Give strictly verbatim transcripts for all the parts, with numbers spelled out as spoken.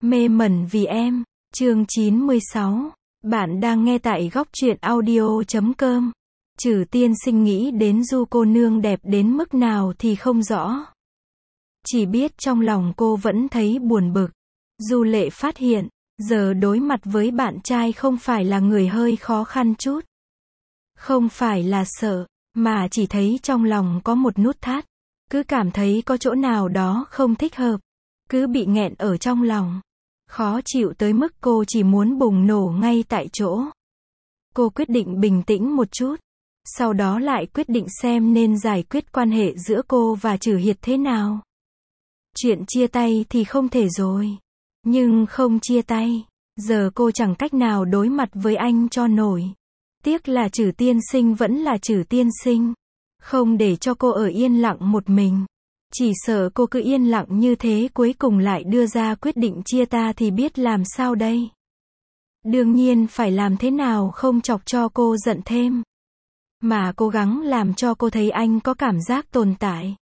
Mê mẩn vì em, chương chín mươi sáu. Bạn đang nghe tại góc truyện audio chấm com. Trừ tiên sinh nghĩ đến Du cô nương đẹp đến mức nào thì không rõ. Chỉ biết trong lòng cô vẫn thấy buồn bực. Du Lệ phát hiện, giờ đối mặt với bạn trai không phải là người hơi khó khăn chút. Không phải là sợ, mà chỉ thấy trong lòng có một nút thắt. Cứ cảm thấy có chỗ nào đó không thích hợp. Cứ bị nghẹn ở trong lòng. Khó chịu tới mức cô chỉ muốn bùng nổ ngay tại chỗ. Cô quyết định bình tĩnh một chút. Sau đó lại quyết định xem nên giải quyết quan hệ giữa cô và Trử Hiệt thế nào. Chuyện chia tay thì không thể rồi. Nhưng không chia tay. Giờ cô chẳng cách nào đối mặt với anh cho nổi. Tiếc là Trử tiên sinh vẫn là Trử tiên sinh. Không để cho cô ở yên lặng một mình. Chỉ sợ cô cứ yên lặng như thế cuối cùng lại đưa ra quyết định chia ta thì biết làm sao đây. Đương nhiên phải làm thế nào không chọc cho cô giận thêm. Mà cố gắng làm cho cô thấy anh có cảm giác tồn tại.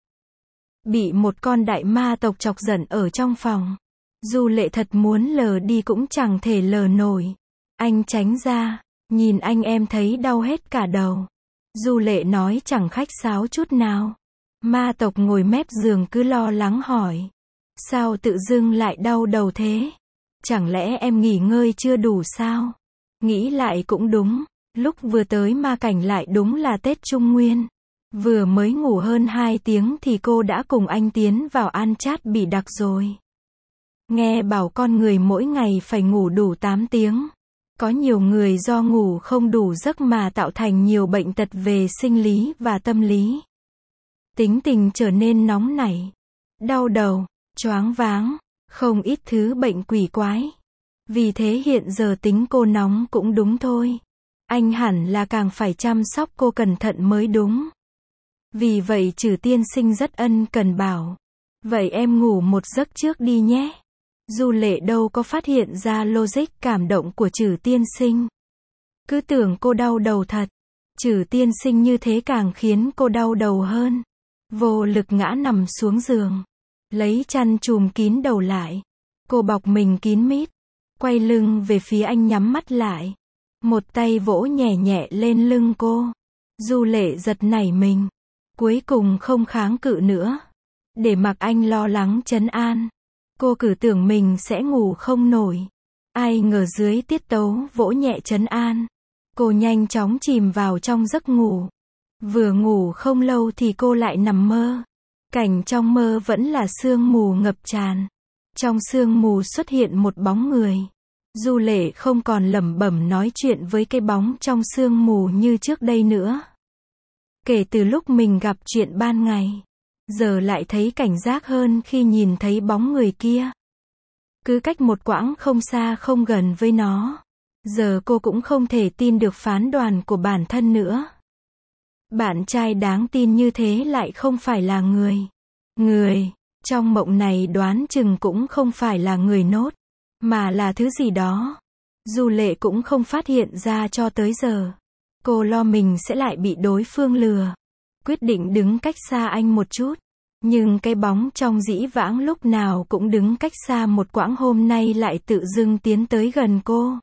Bị một con đại ma tộc chọc giận ở trong phòng. Du Lệ thật muốn lờ đi cũng chẳng thể lờ nổi. Anh tránh ra, nhìn anh em thấy đau hết cả đầu. Du Lệ nói chẳng khách sáo chút nào. Ma tộc ngồi mép giường cứ lo lắng hỏi. Sao tự dưng lại đau đầu thế? Chẳng lẽ em nghỉ ngơi chưa đủ sao? Nghĩ lại cũng đúng. Lúc vừa tới ma cảnh lại đúng là Tết Trung Nguyên. Vừa mới ngủ hơn hai tiếng thì cô đã cùng anh tiến vào An Chát Bỉ Đặc rồi. Nghe bảo con người mỗi ngày phải ngủ đủ tám tiếng. Có nhiều người do ngủ không đủ giấc mà tạo thành nhiều bệnh tật về sinh lý và tâm lý. Tính tình trở nên nóng nảy, đau đầu, choáng váng, không ít thứ bệnh quỷ quái. Vì thế hiện giờ tính cô nóng cũng đúng thôi. Anh hẳn là càng phải chăm sóc cô cẩn thận mới đúng. Vì vậy Trử tiên sinh rất ân cần bảo. Vậy em ngủ một giấc trước đi nhé. Du Lệ đâu có phát hiện ra logic cảm động của Trử tiên sinh. Cứ tưởng cô đau đầu thật. Trử tiên sinh như thế càng khiến cô đau đầu hơn. Vô lực ngã nằm xuống giường. Lấy chăn chùm kín đầu lại. Cô bọc mình kín mít. Quay lưng về phía anh nhắm mắt lại. Một tay vỗ nhẹ nhẹ lên lưng cô. Du Lệ giật nảy mình. Cuối cùng không kháng cự nữa. Để mặc anh lo lắng trấn an. Cô cứ tưởng mình sẽ ngủ không nổi. Ai ngờ dưới tiết tấu vỗ nhẹ trấn an. Cô nhanh chóng chìm vào trong giấc ngủ. Vừa ngủ không lâu thì cô lại nằm mơ. Cảnh trong mơ vẫn là sương mù ngập tràn. Trong sương mù xuất hiện một bóng người. Du Lệ không còn lẩm bẩm nói chuyện với cái bóng trong sương mù như trước đây nữa. Kể từ lúc mình gặp chuyện ban ngày, giờ lại thấy cảnh giác hơn khi nhìn thấy bóng người kia. Cứ cách một quãng không xa không gần với nó. Giờ cô cũng không thể tin được phán đoán của bản thân nữa. Bạn trai đáng tin như thế lại không phải là người. Người, trong mộng này đoán chừng cũng không phải là người nốt, mà là thứ gì đó. Du Lệ cũng không phát hiện ra cho tới giờ. Cô lo mình sẽ lại bị đối phương lừa. Quyết định đứng cách xa anh một chút. Nhưng cái bóng trong dĩ vãng lúc nào cũng đứng cách xa một quãng hôm nay lại tự dưng tiến tới gần cô.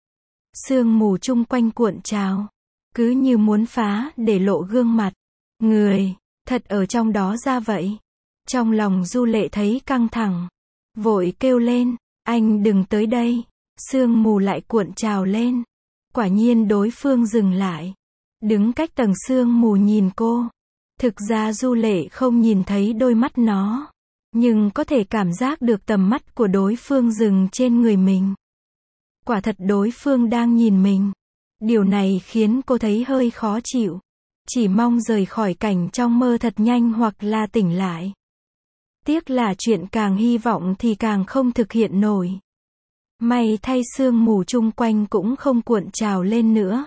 Sương mù chung quanh cuộn trào. Cứ như muốn phá để lộ gương mặt. Người, thật ở trong đó ra vậy. Trong lòng Du Lệ thấy căng thẳng. Vội kêu lên, anh đừng tới đây. Sương mù lại cuộn trào lên. Quả nhiên đối phương dừng lại. Đứng cách tầng sương mù nhìn cô. Thực ra Du Lệ không nhìn thấy đôi mắt nó. Nhưng có thể cảm giác được tầm mắt của đối phương dừng trên người mình. Quả thật đối phương đang nhìn mình. Điều này khiến cô thấy hơi khó chịu. Chỉ mong rời khỏi cảnh trong mơ thật nhanh hoặc là tỉnh lại. Tiếc là chuyện càng hy vọng thì càng không thực hiện nổi. May thay sương mù chung quanh cũng không cuộn trào lên nữa.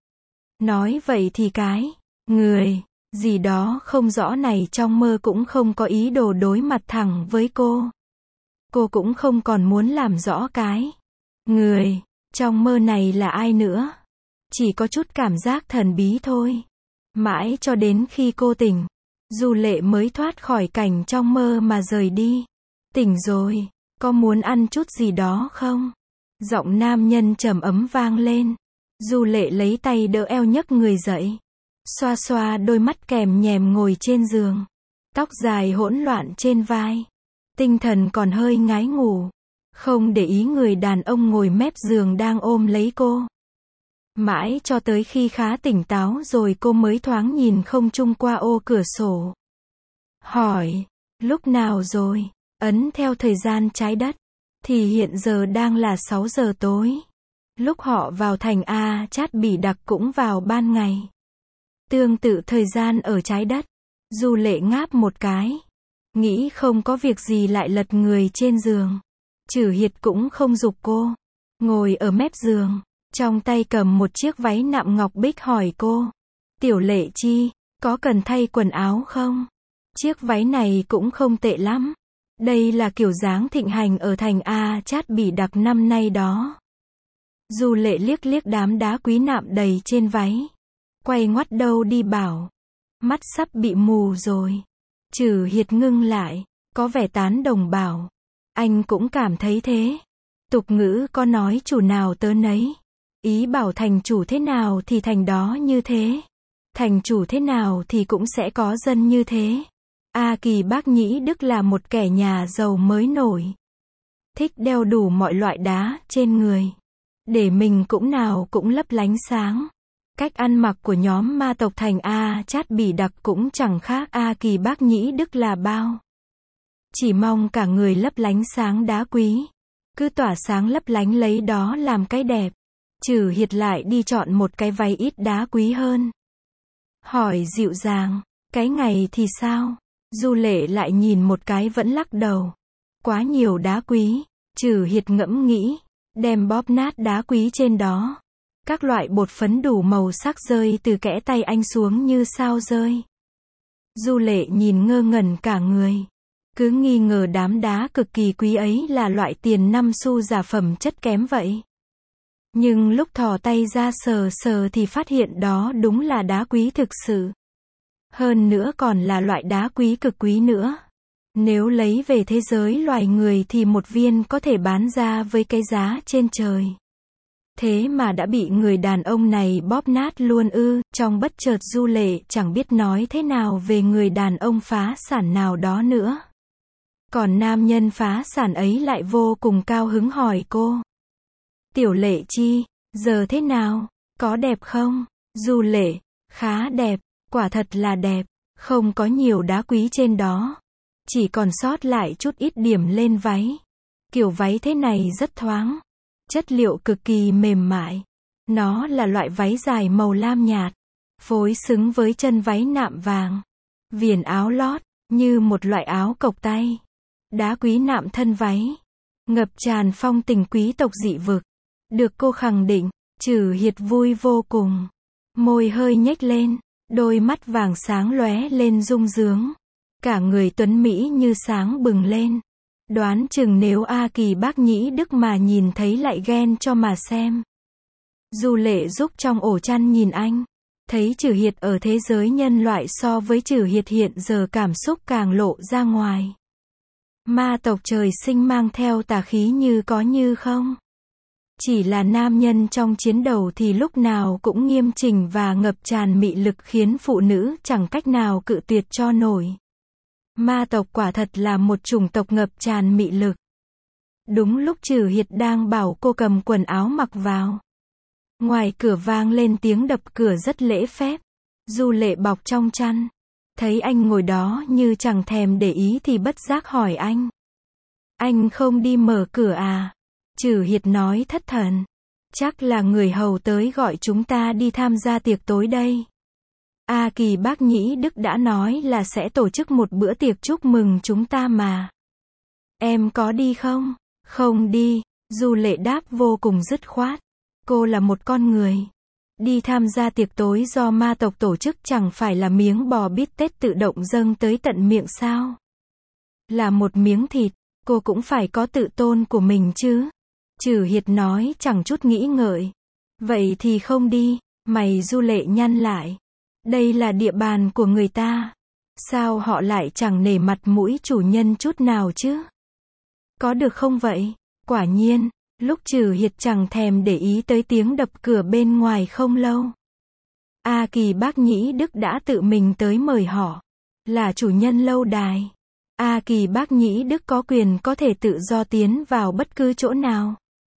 Nói vậy thì cái người gì đó không rõ này trong mơ cũng không có ý đồ đối mặt thẳng với cô. Cô cũng không còn muốn làm rõ cái người trong mơ này là ai nữa. Chỉ có chút cảm giác thần bí thôi. Mãi cho đến khi cô tỉnh, Du Lệ mới thoát khỏi cảnh trong mơ mà rời đi. Tỉnh rồi, Có muốn ăn chút gì đó không? Giọng nam nhân trầm ấm vang lên. Du Lệ lấy tay đỡ eo nhấc người dậy. Xoa xoa đôi mắt kèm nhèm ngồi trên giường. Tóc dài hỗn loạn trên vai. Tinh thần còn hơi ngái ngủ. Không để ý người đàn ông ngồi mép giường đang ôm lấy cô. Mãi cho tới khi khá tỉnh táo rồi cô mới thoáng nhìn không trung qua ô cửa sổ. Hỏi, lúc nào rồi? Ấn theo thời gian trái đất, thì hiện giờ đang là sáu giờ tối. Lúc họ vào thành A Chát Bỉ Đặc cũng vào ban ngày. Tương tự thời gian ở trái đất. Du Lệ ngáp một cái. Nghĩ không có việc gì lại lật người trên giường. Trử Hiệt cũng không giục cô. Ngồi ở mép giường. Trong tay cầm một chiếc váy nạm ngọc bích hỏi cô. Tiểu Lệ Chi, có cần thay quần áo không? Chiếc váy này cũng không tệ lắm. Đây là kiểu dáng thịnh hành ở thành A Chát Bỉ Đặc năm nay đó. Du Lệ liếc liếc đám đá quý nạm đầy trên váy. Quay ngoắt đầu đi bảo. Mắt sắp bị mù rồi. Trử Hiệt ngưng lại. Có vẻ tán đồng bảo. Anh cũng cảm thấy thế. Tục ngữ có nói chủ nào tớ nấy. Ý bảo thành chủ thế nào thì thành đó như thế. Thành chủ thế nào thì cũng sẽ có dân như thế. A Kỳ Bác Nhĩ Đức là một kẻ nhà giàu mới nổi. Thích đeo đủ mọi loại đá trên người. Để mình cũng nào cũng lấp lánh sáng. Cách ăn mặc của nhóm ma tộc thành A Chát Bỉ Đặc cũng chẳng khác A Kỳ Bác Nhĩ Đức là bao. Chỉ mong cả người lấp lánh sáng đá quý. Cứ tỏa sáng lấp lánh lấy đó làm cái đẹp. Trử Hiệt lại đi chọn một cái váy ít đá quý hơn. Hỏi dịu dàng, cái ngày thì sao? Du Lệ lại nhìn một cái vẫn lắc đầu. Quá nhiều đá quý. Trử Hiệt ngẫm nghĩ. Đem bóp nát đá quý trên đó. Các loại bột phấn đủ màu sắc rơi từ kẽ tay anh xuống như sao rơi. Du Lệ nhìn ngơ ngẩn cả người. Cứ nghi ngờ đám đá cực kỳ quý ấy là loại tiền năm xu giả phẩm chất kém vậy. Nhưng lúc thò tay ra sờ sờ thì phát hiện đó đúng là đá quý thực sự. Hơn nữa còn là loại đá quý cực quý nữa. Nếu lấy về thế giới loài người thì một viên có thể bán ra với cái giá trên trời. Thế mà đã bị người đàn ông này bóp nát luôn ư. Trong bất chợt Du Lệ chẳng biết nói thế nào về người đàn ông phá sản nào đó nữa. Còn nam nhân phá sản ấy lại vô cùng cao hứng hỏi cô. Tiểu Lệ Chi, giờ thế nào? Có đẹp không? Du Lệ, khá đẹp, quả thật là đẹp. Không có nhiều đá quý trên đó. Chỉ còn sót lại chút ít điểm lên váy. Kiểu váy thế này rất thoáng. Chất liệu cực kỳ mềm mại. Nó là loại váy dài màu lam nhạt. Phối xứng với chân váy nạm vàng. Viền áo lót, như một loại áo cộc tay. Đá quý nạm thân váy. Ngập tràn phong tình quý tộc dị vực. Được cô khẳng định, Trử Hiệt vui vô cùng. Môi hơi nhếch lên. Đôi mắt vàng sáng lóe lên rung rướng. Cả người tuấn Mỹ như sáng bừng lên. Đoán chừng nếu A Kỳ Bác Nhĩ Đức mà nhìn thấy lại ghen cho mà xem. Du Lệ giúp trong ổ chăn nhìn anh. Thấy Trử Hiệt ở thế giới nhân loại so với Trử Hiệt hiện giờ cảm xúc càng lộ ra ngoài. Ma tộc trời sinh mang theo tà khí như có như không. Chỉ là nam nhân trong chiến đầu thì lúc nào cũng nghiêm chỉnh và ngập tràn mị lực khiến phụ nữ chẳng cách nào cự tuyệt cho nổi. Ma tộc quả thật là một chủng tộc ngập tràn mị lực. Đúng lúc Trử Hiệt đang bảo cô cầm quần áo mặc vào. Ngoài cửa vang lên tiếng đập cửa rất lễ phép. Du Lệ bọc trong chăn. Thấy anh ngồi đó như chẳng thèm để ý thì bất giác hỏi anh. Anh không đi mở cửa à? Trử Hiệt nói thất thần. Chắc là người hầu tới gọi chúng ta đi tham gia tiệc tối đây. A Kỳ Bác Nhĩ Đức đã nói là sẽ tổ chức một bữa tiệc chúc mừng chúng ta mà. Em có đi không? Không đi. Du Lệ đáp vô cùng dứt khoát. Cô là một con người. Đi tham gia tiệc tối do ma tộc tổ chức chẳng phải là miếng bò bít tết tự động dâng tới tận miệng sao? Là một miếng thịt, cô cũng phải có tự tôn của mình chứ. Trử Hiệt nói chẳng chút nghĩ ngợi. Vậy thì không đi. Mày Du Lệ nhăn lại. Đây là địa bàn của người ta. Sao họ lại chẳng nể mặt mũi chủ nhân chút nào chứ? Có được không vậy? Quả nhiên, lúc Trừ Hiệt chẳng thèm để ý tới tiếng đập cửa bên ngoài không lâu. A Kỳ Bác Nhĩ Đức đã tự mình tới mời họ. Là chủ nhân lâu đài. A Kỳ Bác Nhĩ Đức có quyền có thể tự do tiến vào bất cứ chỗ nào.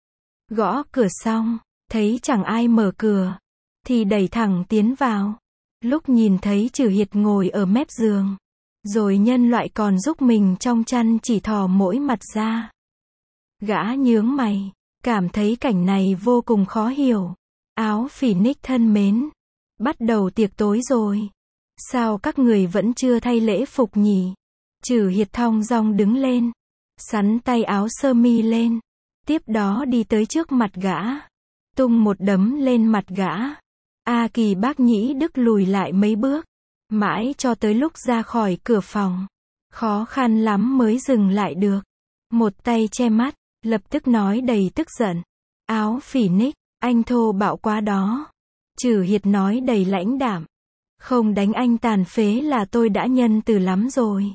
Gõ cửa xong, thấy chẳng ai mở cửa, thì đẩy thẳng tiến vào. Lúc nhìn thấy Trừ Hiệt ngồi ở mép giường, rồi nhân loại còn giúp mình trong chăn chỉ thò mỗi mặt ra. Gã nhướng mày, cảm thấy cảnh này vô cùng khó hiểu. Áo Phoenix thân mến, bắt đầu tiệc tối rồi. Sao các người vẫn chưa thay lễ phục nhỉ? Trừ Hiệt thong dong đứng lên, xắn tay áo sơ mi lên, tiếp đó đi tới trước mặt gã, tung một đấm lên mặt gã. A Kỳ Bác Nhĩ Đức lùi lại mấy bước, mãi cho tới lúc ra khỏi cửa phòng, khó khăn lắm mới dừng lại được. Một tay che mắt, lập tức nói đầy tức giận. Áo Phoenix, anh thô bạo quá đó. Trừ Hiệt nói đầy lãnh đạm. Không đánh anh tàn phế là tôi đã nhân từ lắm rồi.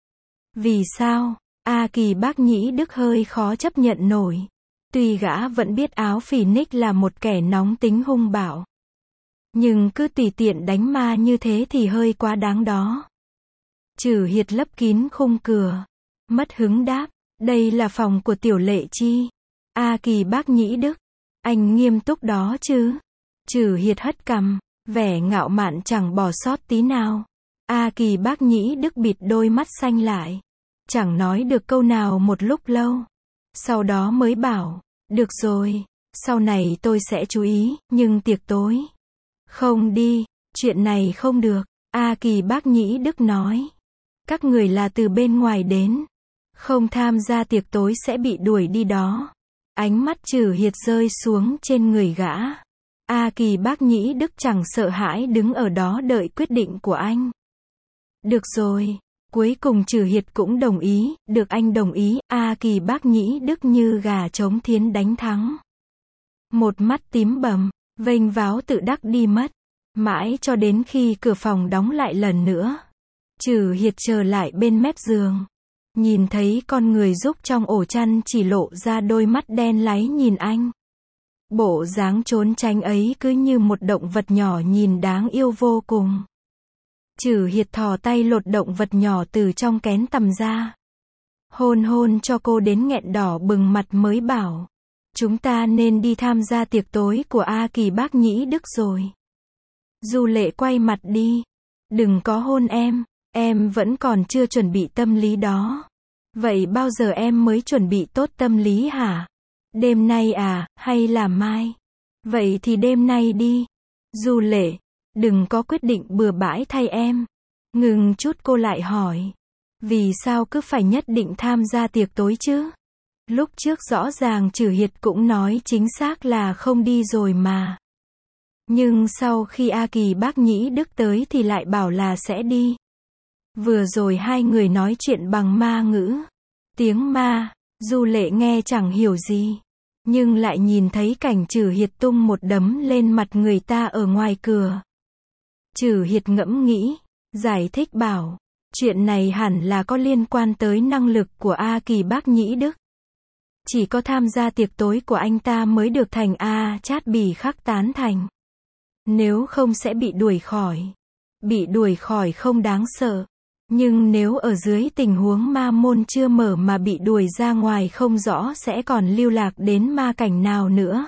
Vì sao? A Kỳ Bác Nhĩ Đức hơi khó chấp nhận nổi. Tuy gã vẫn biết áo Phoenix là một kẻ nóng tính hung bạo, nhưng cứ tùy tiện đánh ma như thế thì hơi quá đáng đó. Trừ Hiệt lấp kín khung cửa, mất hứng đáp, đây là phòng của Tiểu Lệ Chi. A Kỳ Bác Nhĩ Đức, anh nghiêm túc đó chứ? Trừ Hiệt hất cằm, vẻ ngạo mạn chẳng bỏ sót tí nào. A Kỳ Bác Nhĩ Đức bịt đôi mắt xanh lại, chẳng nói được câu nào một lúc lâu. Sau đó mới bảo, được rồi, sau này tôi sẽ chú ý, nhưng tiệc tối không đi, chuyện này không được. A Kỳ Bác Nhĩ Đức nói, các người là từ bên ngoài đến, không tham gia tiệc tối sẽ bị đuổi đi đó. Ánh mắt Trừ Hiệt rơi xuống trên người gã. A Kỳ Bác Nhĩ Đức chẳng sợ hãi đứng ở đó đợi quyết định của anh. Được rồi, cuối cùng Trừ Hiệt cũng đồng ý, được anh đồng ý. A Kỳ Bác Nhĩ Đức như gà trống thiến đánh thắng. Một mắt tím bầm, vênh váo tự đắc đi mất. Mãi cho đến khi cửa phòng đóng lại lần nữa, Trừ Hiệt trở lại bên mép giường, nhìn thấy con người giúp trong ổ chăn chỉ lộ ra đôi mắt đen láy nhìn anh. Bộ dáng trốn tránh ấy cứ như một động vật nhỏ nhìn đáng yêu vô cùng. Trừ Hiệt thò tay lột động vật nhỏ từ trong kén tằm ra, hôn hôn cho cô đến nghẹn đỏ bừng mặt mới bảo, chúng ta nên đi tham gia tiệc tối của A Kỳ Bác Nhĩ Đức rồi. Du Lệ quay mặt đi, đừng có hôn em, em vẫn còn chưa chuẩn bị tâm lý đó. Vậy bao giờ em mới chuẩn bị tốt tâm lý hả? Đêm nay à, hay là mai? Vậy thì đêm nay đi. Du Lệ, đừng có quyết định bừa bãi thay em. Ngừng chút cô lại hỏi, vì sao cứ phải nhất định tham gia tiệc tối chứ? Lúc trước rõ ràng Trừ Hiệt cũng nói chính xác là không đi rồi mà. Nhưng sau khi A Kỳ Bác Nhĩ Đức tới thì lại bảo là sẽ đi. Vừa rồi hai người nói chuyện bằng ma ngữ. Tiếng ma, Du Lệ nghe chẳng hiểu gì, nhưng lại nhìn thấy cảnh Trừ Hiệt tung một đấm lên mặt người ta ở ngoài cửa. Trừ Hiệt ngẫm nghĩ, giải thích bảo, chuyện này hẳn là có liên quan tới năng lực của A Kỳ Bác Nhĩ Đức. Chỉ có tham gia tiệc tối của anh ta mới được thành A Chát Bì Khắc tán thành. Nếu không sẽ bị đuổi khỏi. Bị đuổi khỏi không đáng sợ. Nhưng nếu ở dưới tình huống ma môn chưa mở mà bị đuổi ra ngoài không rõ sẽ còn lưu lạc đến ma cảnh nào nữa.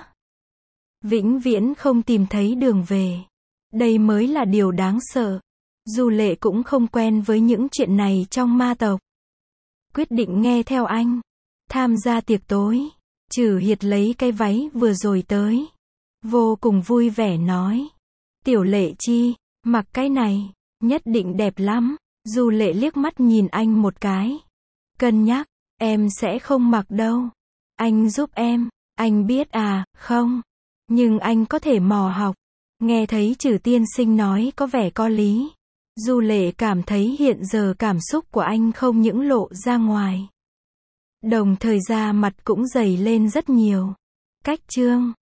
Vĩnh viễn không tìm thấy đường về. Đây mới là điều đáng sợ. Du Lệ cũng không quen với những chuyện này trong ma tộc. Quyết định nghe theo anh. Tham gia tiệc tối. Trừ Hiệt lấy cái váy vừa rồi tới. Vô cùng vui vẻ nói. Tiểu Lệ Chi, mặc cái này, nhất định đẹp lắm. Du Lệ liếc mắt nhìn anh một cái. Cân nhắc, em sẽ không mặc đâu. Anh giúp em, anh biết à, không. Nhưng anh có thể mò học. Nghe thấy Trừ tiên sinh nói có vẻ có lý. Du Lệ cảm thấy hiện giờ cảm xúc của anh không những lộ ra ngoài. Đồng thời da mặt cũng dày lên rất nhiều. Cách chương